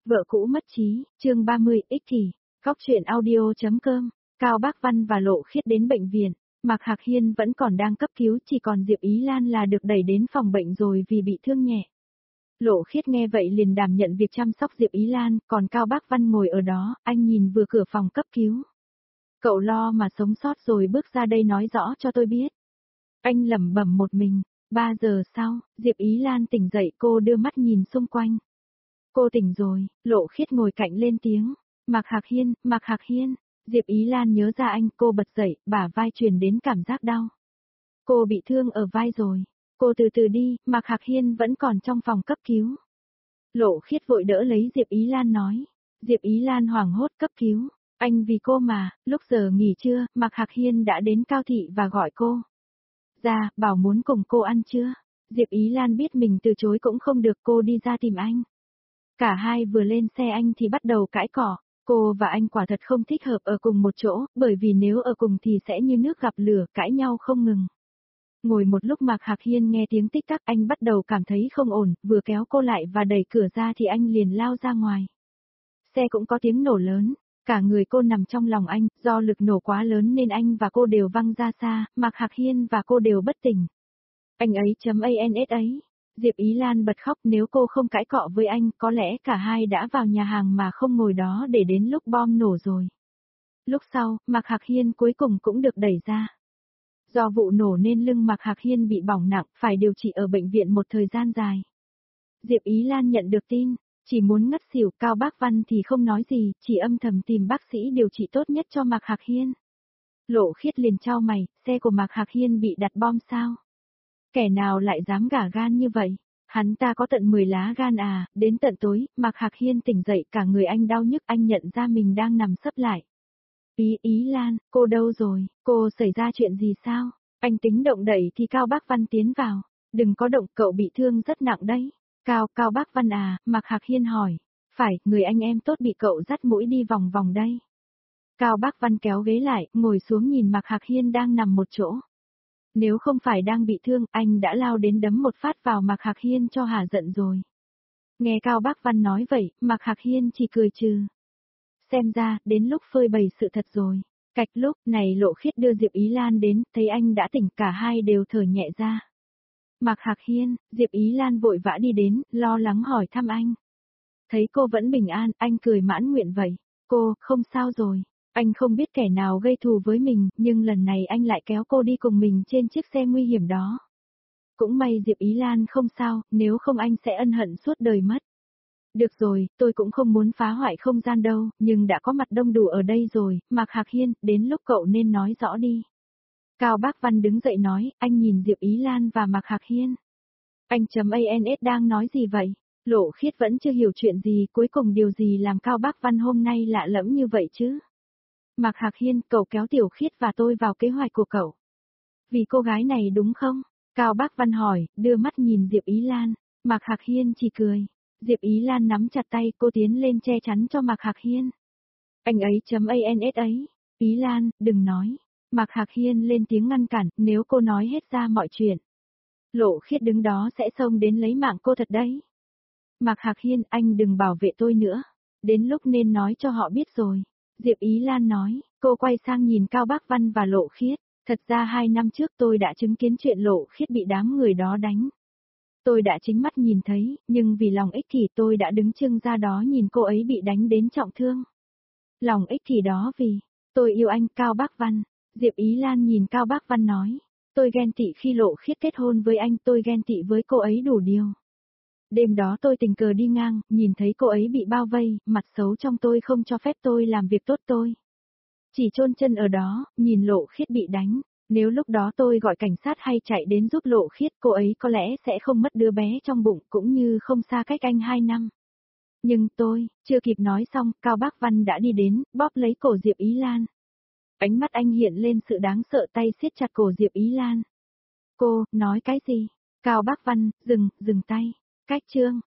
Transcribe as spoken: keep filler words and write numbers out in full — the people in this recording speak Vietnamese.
Vợ cũ mất trí, chương ba mươi, ích kỷ. Góc truyện audio.com. Cao Bác Văn và Lộ Khiết đến bệnh viện, Mạc Hạc Hiên vẫn còn đang cấp cứu, chỉ còn Diệp Ý Lan là được đẩy đến phòng bệnh rồi vì bị thương nhẹ. Lộ Khiết nghe vậy liền đảm nhận việc chăm sóc Diệp Ý Lan, còn Cao Bác Văn ngồi ở đó, anh nhìn vừa cửa phòng cấp cứu. Cậu lo mà sống sót rồi bước ra đây nói rõ cho tôi biết. Anh lẩm bẩm một mình. Ba giờ sau, Diệp Ý Lan tỉnh dậy, cô đưa mắt nhìn xung quanh. Cô tỉnh rồi, Lộ Khiết ngồi cạnh lên tiếng. Mạc Hạc Hiên, Mạc Hạc Hiên. Diệp Ý Lan nhớ ra anh, cô bật dậy, bả vai truyền đến cảm giác đau. Cô bị thương ở vai rồi. Cô từ từ đi, Mạc Hạc Hiên vẫn còn trong phòng cấp cứu. Lộ Khiết vội đỡ lấy Diệp Ý Lan nói. Diệp Ý Lan hoảng hốt, cấp cứu. Anh vì cô mà, lúc giờ nghỉ trưa, Mạc Hạc Hiên đã đến Cao Thị và gọi cô. Ra, bảo muốn cùng cô ăn trưa. Diệp Ý Lan biết mình từ chối cũng không được, cô đi ra tìm anh. Cả hai vừa lên xe anh thì bắt đầu cãi cỏ. Cô và anh quả thật không thích hợp ở cùng một chỗ, bởi vì nếu ở cùng thì sẽ như nước gặp lửa, cãi nhau không ngừng. Ngồi một lúc Mạc Hạc Hiên nghe tiếng tích tắc, anh bắt đầu cảm thấy không ổn, vừa kéo cô lại và đẩy cửa ra thì anh liền lao ra ngoài. Xe cũng có tiếng nổ lớn, cả người cô nằm trong lòng anh, do lực nổ quá lớn nên anh và cô đều văng ra xa, Mạc Hạc Hiên và cô đều bất tỉnh. Anh ấy chấm ans ấy. Diệp Ý Lan bật khóc, nếu cô không cãi cọ với anh, có lẽ cả hai đã vào nhà hàng mà không ngồi đó để đến lúc bom nổ rồi. Lúc sau, Mạc Hạc Hiên cuối cùng cũng được đẩy ra. Do vụ nổ nên lưng Mạc Hạc Hiên bị bỏng nặng, phải điều trị ở bệnh viện một thời gian dài. Diệp Ý Lan nhận được tin, chỉ muốn ngất xỉu, Cao Bác Văn thì không nói gì, chỉ âm thầm tìm bác sĩ điều trị tốt nhất cho Mạc Hạc Hiên. Lộ Khiết liền chau mày, xe của Mạc Hạc Hiên bị đặt bom sao? Kẻ nào lại dám gả gan như vậy? Hắn ta có tận mười lá gan à? Đến tận tối, Mạc Hạc Hiên tỉnh dậy, cả người anh đau nhức, anh nhận ra mình đang nằm sấp lại. Ý Ý Lan, cô đâu rồi? Cô xảy ra chuyện gì sao? Anh tính động đẩy thì Cao Bác Văn tiến vào. Đừng có động, cậu bị thương rất nặng đấy. Cao, Cao Bác Văn à? Mạc Hạc Hiên hỏi. Phải, người anh em tốt bị cậu dắt mũi đi vòng vòng đây. Cao Bác Văn kéo ghế lại, ngồi xuống nhìn Mạc Hạc Hiên đang nằm một chỗ. Nếu không phải đang bị thương, anh đã lao đến đấm một phát vào Mạc Hạc Hiên cho hả giận rồi. Nghe Cao Bác Văn nói vậy, Mạc Hạc Hiên chỉ cười trừ. Xem ra, đến lúc phơi bày sự thật rồi. Cạch lúc này Lộ Khiết đưa Diệp Ý Lan đến, thấy anh đã tỉnh, cả hai đều thở nhẹ ra. Mạc Hạc Hiên, Diệp Ý Lan vội vã đi đến, lo lắng hỏi thăm anh. Thấy cô vẫn bình an, anh cười mãn nguyện vậy. Cô, không sao rồi. Anh không biết kẻ nào gây thù với mình, nhưng lần này anh lại kéo cô đi cùng mình trên chiếc xe nguy hiểm đó. Cũng may Diệp Ý Lan không sao, nếu không anh sẽ ân hận suốt đời mất. Được rồi, tôi cũng không muốn phá hoại không gian đâu, nhưng đã có mặt đông đủ ở đây rồi, Mạc Hạc Hiên, đến lúc cậu nên nói rõ đi. Cao Bác Văn đứng dậy nói, anh nhìn Diệp Ý Lan và Mạc Hạc Hiên. Anh chấm ans đang nói gì vậy? Lộ Khiết vẫn chưa hiểu chuyện gì, cuối cùng điều gì làm Cao Bác Văn hôm nay lạ lẫm như vậy chứ? Mạc Hạc Hiên, cậu kéo Tiểu Khiết và tôi vào kế hoạch của cậu. Vì cô gái này đúng không? Cao Bác Văn hỏi, đưa mắt nhìn Diệp Ý Lan. Mạc Hạc Hiên chỉ cười. Diệp Ý Lan nắm chặt tay, cô tiến lên che chắn cho Mạc Hạc Hiên. Anh ấy chấm ans ấy. Ý Lan, đừng nói. Mạc Hạc Hiên lên tiếng ngăn cản, nếu cô nói hết ra mọi chuyện. Lộ Khiết đứng đó sẽ xông đến lấy mạng cô thật đấy. Mạc Hạc Hiên, anh đừng bảo vệ tôi nữa. Đến lúc nên nói cho họ biết rồi. Diệp Ý Lan nói, cô quay sang nhìn Cao Bác Văn và Lộ Khiết. Thật ra hai năm trước tôi đã chứng kiến chuyện Lộ Khiết bị đám người đó đánh. Tôi đã chính mắt nhìn thấy, nhưng vì lòng ích kỷ tôi đã đứng chưng ra đó nhìn cô ấy bị đánh đến trọng thương. Lòng ích kỷ đó vì, tôi yêu anh, Cao Bác Văn. Diệp Ý Lan nhìn Cao Bác Văn nói, tôi ghen tị khi Lộ Khiết kết hôn với anh, tôi ghen tị với cô ấy đủ điều. Đêm đó tôi tình cờ đi ngang, nhìn thấy cô ấy bị bao vây, mặt xấu trong tôi không cho phép tôi làm việc tốt tôi. Chỉ chôn chân ở đó, nhìn Lộ Khiết bị đánh. Nếu lúc đó tôi gọi cảnh sát hay chạy đến giúp Lộ Khiết, cô ấy có lẽ sẽ không mất đứa bé trong bụng, cũng như không xa cách anh hai năm. Nhưng tôi, chưa kịp nói xong, Cao Bác Văn đã đi đến, bóp lấy cổ Diệp Ý Lan. Ánh mắt anh hiện lên sự đáng sợ, tay siết chặt cổ Diệp Ý Lan. Cô, nói cái gì? Cao Bác Văn, dừng, dừng tay. Cách chương.